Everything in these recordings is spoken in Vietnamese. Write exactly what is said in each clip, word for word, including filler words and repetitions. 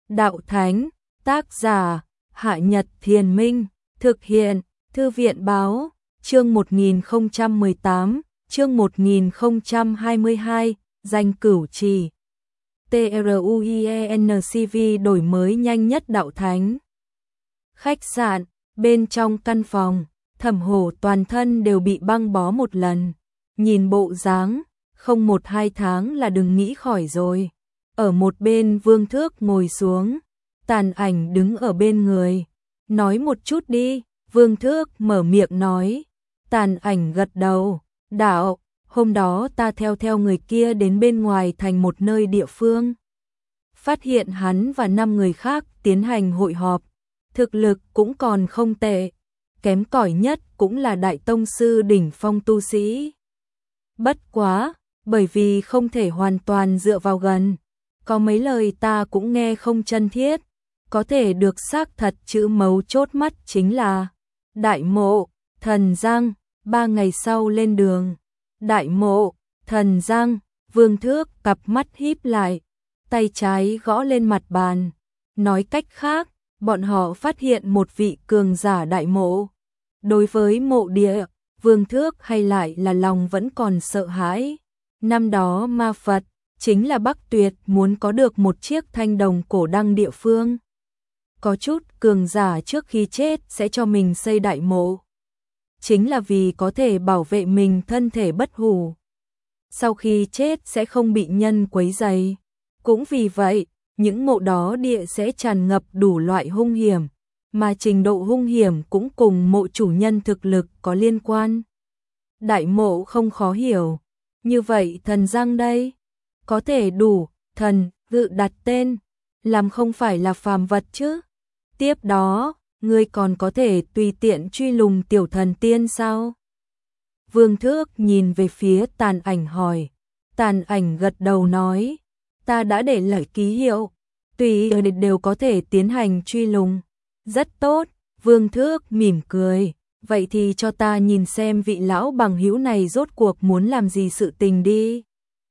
Đạo Thánh, tác giả, Hạ Nhật Thiền Minh, thực hiện, Thư viện Báo, chương một nghìn không trăm mười tám, chương một nghìn không trăm hai mươi hai, danh Cửu Trì. TRUIENCV đổi mới nhanh nhất Đạo Thánh. Khách sạn, bên trong căn phòng, Thẩm Hổ toàn thân đều bị băng bó một lần. Nhìn bộ dáng, không một hai tháng là đừng nghĩ khỏi rồi. Ở một bên Vương Thước ngồi xuống, Tàn Ảnh đứng ở bên người. Nói một chút đi, Vương Thước mở miệng nói. Tàn Ảnh gật đầu, đạo, hôm đó ta theo theo người kia đến bên ngoài thành một nơi địa phương. Phát hiện hắn và năm người khác tiến hành hội họp, thực lực cũng còn không tệ, kém cỏi nhất cũng là đại tông sư đỉnh phong tu sĩ. Bất quá, bởi vì không thể hoàn toàn dựa vào gần, có mấy lời ta cũng nghe không chân thiết, có thể được xác thật chữ mấu chốt mắt chính là Đại Mộ, Thần Giang, ba ngày sau lên đường. Đại Mộ, Thần Giang, Vương Thước cặp mắt híp lại, tay trái gõ lên mặt bàn, nói cách khác, bọn họ phát hiện một vị cường giả Đại Mộ. Đối với mộ địa, Vương Thước hay lại là lòng vẫn còn sợ hãi. Năm đó ma Phật, chính là Bắc Tuyệt muốn có được một chiếc thanh đồng cổ đăng địa phương. Có chút cường giả trước khi chết sẽ cho mình xây đại mộ. Chính là vì có thể bảo vệ mình thân thể bất hủ. Sau khi chết sẽ không bị nhân quấy rầy. Cũng vì vậy, những mộ đó địa sẽ tràn ngập đủ loại hung hiểm, mà trình độ hung hiểm cũng cùng mộ chủ nhân thực lực có liên quan. Đại mộ không khó hiểu. Như vậy Thần Giang đây, có thể đủ, thần, tự đặt tên, làm không phải là phàm vật chứ. Tiếp đó, ngươi còn có thể tùy tiện truy lùng tiểu thần tiên sao? Vương Thước nhìn về phía Tàn Ảnh hỏi. Tàn Ảnh gật đầu nói, ta đã để lại ký hiệu, tùy đều có thể tiến hành truy lùng. Rất tốt, Vương Thước mỉm cười, vậy thì cho ta nhìn xem vị lão bằng hữu này rốt cuộc muốn làm gì sự tình đi.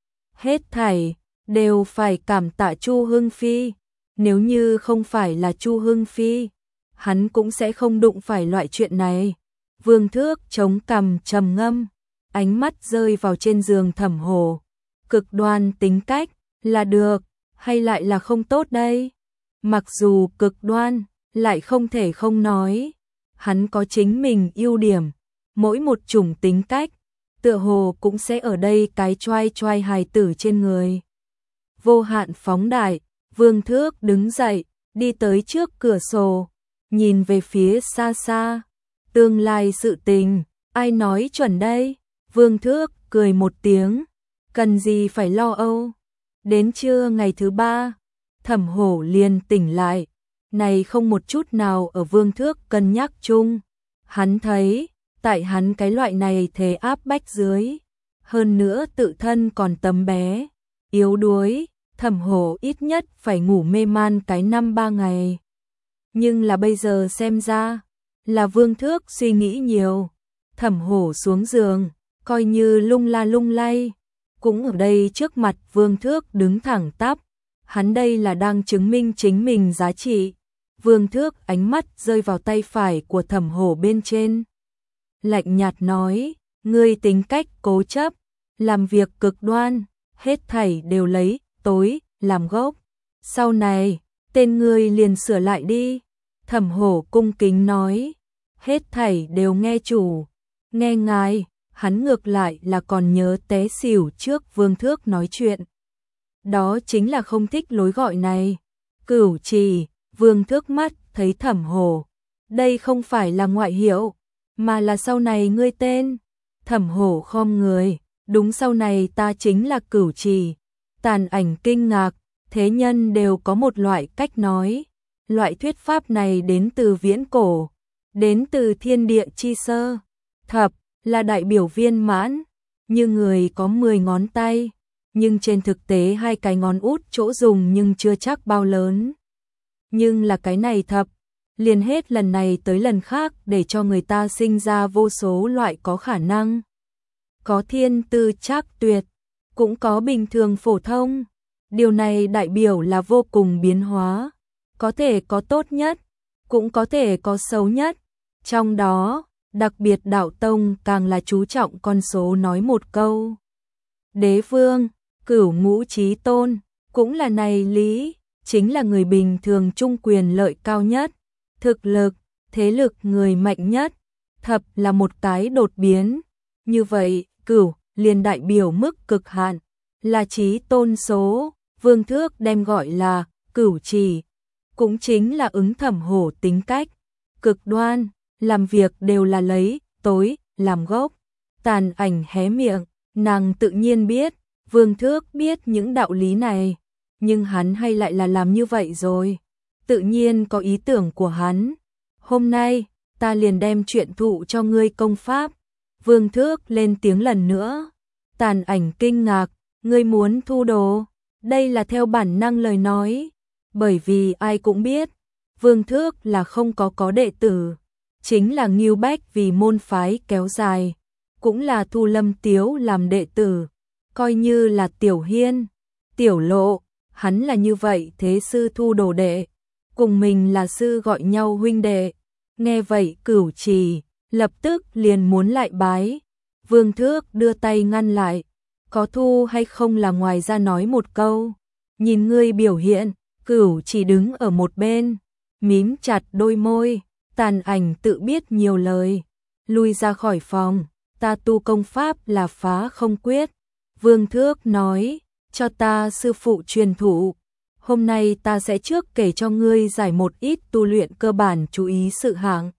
Hết thảy đều phải cảm tạ Chu Hưng Phi, nếu như không phải là Chu Hưng Phi, hắn cũng sẽ không đụng phải loại chuyện này. Vương Thước chống cằm trầm ngâm, ánh mắt rơi vào trên giường Thẩm Hổ. Cực đoan tính cách, là được, hay lại là không tốt đây? Mặc dù cực đoan, lại không thể không nói. Hắn có chính mình ưu điểm, mỗi một chủng tính cách, tựa hồ cũng sẽ ở đây cái choai choai hài tử trên người. Vô hạn phóng đại, Vương Thước đứng dậy, đi tới trước cửa sổ, nhìn về phía xa xa. Tương lai sự tình, ai nói chuẩn đây? Vương Thước cười một tiếng, cần gì phải lo âu. Đến trưa ngày thứ ba, Thẩm Hổ liền tỉnh lại, này không một chút nào ở Vương Thước cân nhắc chung. Hắn thấy, tại hắn cái loại này thế áp bách dưới, hơn nữa tự thân còn tấm bé, yếu đuối, Thẩm Hổ ít nhất phải ngủ mê man cái năm ba ngày. Nhưng là bây giờ xem ra, là Vương Thước suy nghĩ nhiều. Thẩm Hổ xuống giường, coi như lung la lung lay, cũng ở đây trước mặt Vương Thước đứng thẳng tắp. Hắn đây là đang chứng minh chính mình giá trị. Vương Thước ánh mắt rơi vào tay phải của Thẩm Hổ bên trên. Lạnh nhạt nói, ngươi tính cách cố chấp, làm việc cực đoan, hết thảy đều lấy tối làm gốc. Sau này, tên ngươi liền sửa lại đi. Thẩm Hổ cung kính nói, hết thảy đều nghe chủ, nghe ngài. Hắn ngược lại là còn nhớ té xỉu trước Vương Thước nói chuyện. Đó chính là không thích lối gọi này. Cửu Trì, Vương Thước mắt thấy Thẩm Hổ, đây không phải là ngoại hiệu, mà là sau này ngươi tên. Thẩm Hổ khom người, đúng, sau này ta chính là Cửu Trì. Tàn Ảnh kinh ngạc, thế nhân đều có một loại cách nói. Loại thuyết pháp này đến từ viễn cổ, đến từ thiên địa chi sơ. Thập là đại biểu viên mãn, như người có mười ngón tay, nhưng trên thực tế hai cái ngón út chỗ dùng nhưng chưa chắc bao lớn. Nhưng là cái này thập, liền hết lần này tới lần khác để cho người ta sinh ra vô số loại có khả năng. Có thiên tư trác tuyệt, cũng có bình thường phổ thông. Điều này đại biểu là vô cùng biến hóa. có thể có tốt nhất, cũng có thể có xấu nhất. Trong đó, đặc biệt đạo tông càng là chú trọng con số nói một câu. Đế vương, cửu ngũ chí tôn, cũng là này lý, chính là người bình thường trung quyền lợi cao nhất, thực lực, thế lực người mạnh nhất, thập là một cái đột biến. Như vậy, cửu liền đại biểu mức cực hạn, là chí tôn số, Vương Thước đem gọi là cửu chỉ, cũng chính là ứng Thẩm Hổ tính cách, cực đoan, làm việc đều là lấy tối làm gốc. Tàn Ảnh hé miệng, nàng tự nhiên biết, Vương Thước biết những đạo lý này, nhưng hắn hay lại là làm như vậy rồi, tự nhiên có ý tưởng của hắn. Hôm nay, ta liền đem chuyện thụ cho ngươi công pháp. Vương Thước lên tiếng lần nữa. Tàn Ảnh kinh ngạc, ngươi muốn thu đồ? Đây là theo bản năng lời nói, bởi vì ai cũng biết, Vương Thước là không có có đệ tử, chính là Ngưu Bách vì môn phái kéo dài, cũng là thu Lâm Tiếu làm đệ tử, coi như là Tiểu Hiên, Tiểu Lộ, hắn là như vậy thế sư thu đồ đệ, cùng mình là sư gọi nhau huynh đệ. Nghe vậy Cửu Trì lập tức liền muốn lại bái. Vương Thước đưa tay ngăn lại, có thu hay không là ngoài ra nói một câu. Nhìn ngươi biểu hiện, Cửu Trì đứng ở một bên, mím chặt đôi môi. Tàn Ảnh tự biết nhiều lời, lui ra khỏi phòng. Ta tu công pháp là phá không quyết. Vương Thước nói, cho ta sư phụ truyền thụ. Hôm nay ta sẽ trước kể cho ngươi giải một ít tu luyện cơ bản chú ý sự hạng.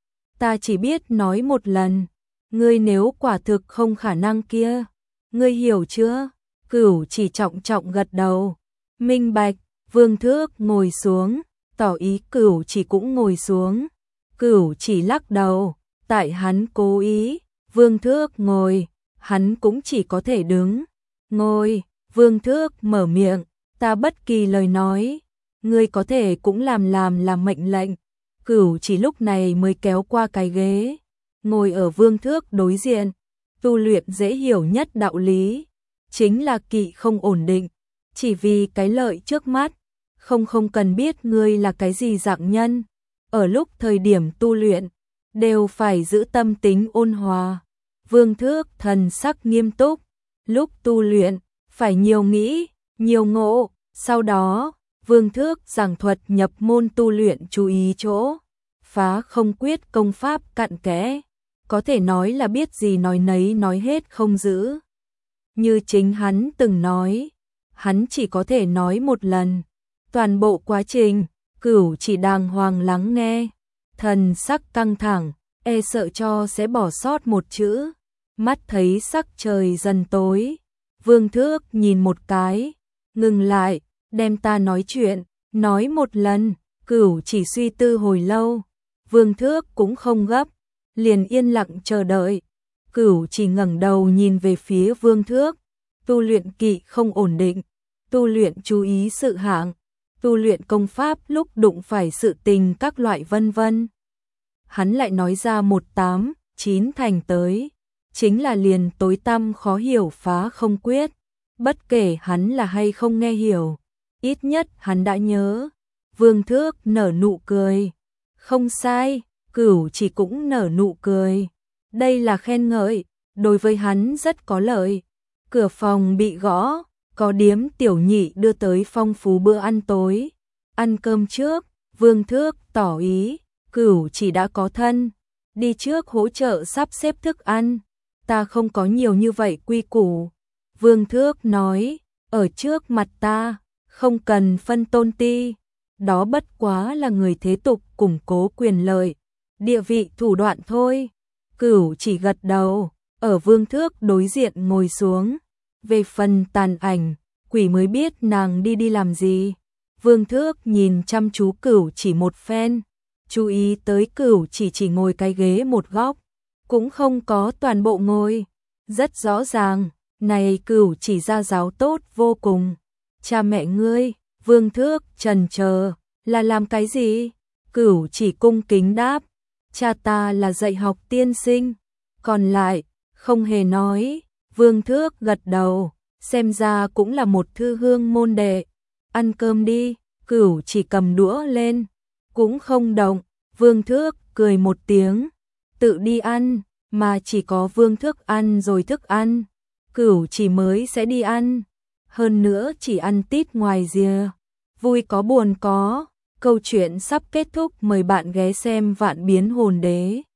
Ta chỉ biết nói một lần, ngươi nếu quả thực không khả năng kia, ngươi hiểu chưa? Cửu Chỉ trọng trọng gật đầu, minh bạch. Vương Thước ngồi xuống, tỏ ý Cửu Chỉ cũng ngồi xuống. Cửu Chỉ lắc đầu, tại hắn cố ý. Vương Thước ngồi, hắn cũng chỉ có thể đứng. Ngồi, Vương Thước mở miệng, ta bất kỳ lời nói, ngươi có thể cũng làm làm làm mệnh lệnh. Cửu Chỉ lúc này mới kéo qua cái ghế, ngồi ở Vương Thước đối diện. Tu luyện dễ hiểu nhất đạo lý, chính là kỵ không ổn định, chỉ vì cái lợi trước mắt, không không cần biết ngươi là cái gì dạng nhân. Ở lúc thời điểm tu luyện, đều phải giữ tâm tính ôn hòa. Vương Thước thần sắc nghiêm túc, lúc tu luyện, phải nhiều nghĩ, nhiều ngộ. Sau đó, Vương Thước giảng thuật nhập môn tu luyện chú ý chỗ, phá không quyết công pháp cặn kẽ, có thể nói là biết gì nói nấy, nói hết không giữ. Như chính hắn từng nói, hắn chỉ có thể nói một lần. Toàn bộ quá trình, Cửu Chỉ đàng hoàng lắng nghe, thần sắc căng thẳng, e sợ cho sẽ bỏ sót một chữ. Mắt thấy sắc trời dần tối, Vương Thước nhìn một cái, ngừng lại, đem ta nói chuyện, nói một lần. Cửu Chỉ suy tư hồi lâu, Vương Thước cũng không gấp, liền yên lặng chờ đợi. Cửu Chỉ ngẩng đầu nhìn về phía Vương Thước, tu luyện kỵ không ổn định, tu luyện chú ý sự hạng, tu luyện công pháp lúc đụng phải sự tình các loại vân vân. Hắn lại nói ra một tám, chín thành tới, chính là liền tối tăm khó hiểu phá không quyết. Bất kể hắn là hay không nghe hiểu, ít nhất hắn đã nhớ. Vương Thước nở nụ cười. Không sai, Cửu Chỉ cũng nở nụ cười. Đây là khen ngợi, đối với hắn rất có lợi. Cửa phòng bị gõ, có điếm tiểu nhị đưa tới phong phú bữa ăn tối. Ăn cơm trước, Vương Thước tỏ ý, Cửu Chỉ đã có thân, đi trước hỗ trợ sắp xếp thức ăn. Ta không có nhiều như vậy quy củ. Vương Thước nói, ở trước mặt ta, không cần phân tôn ti, đó bất quá là người thế tục củng cố quyền lợi, địa vị thủ đoạn thôi. Cửu Chỉ gật đầu, ở Vương Thước đối diện ngồi xuống. Về phần Tàn Ảnh, quỷ mới biết nàng đi đi làm gì. Vương Thước nhìn chăm chú Cửu Chỉ một phen, chú ý tới Cửu Chỉ chỉ ngồi cái ghế một góc, cũng không có toàn bộ ngồi. Rất rõ ràng, này Cửu Chỉ gia giáo tốt vô cùng. Cha mẹ ngươi, Vương Thước trần chờ, là làm cái gì? Cửu Chỉ cung kính đáp, cha ta là dạy học tiên sinh, còn lại, không hề nói. Vương Thước gật đầu, xem ra cũng là một thư hương môn đệ. Ăn cơm đi. Cửu chỉ cầm đũa lên, cũng không động. Vương Thước cười một tiếng, tự đi ăn, mà chỉ có Vương Thước ăn rồi thức ăn. Cửu chỉ mới sẽ đi ăn, hơn nữa chỉ ăn tít ngoài rìa. Vui có buồn có, câu chuyện sắp kết thúc, mời bạn ghé xem Vạn Biến Hồn Đế.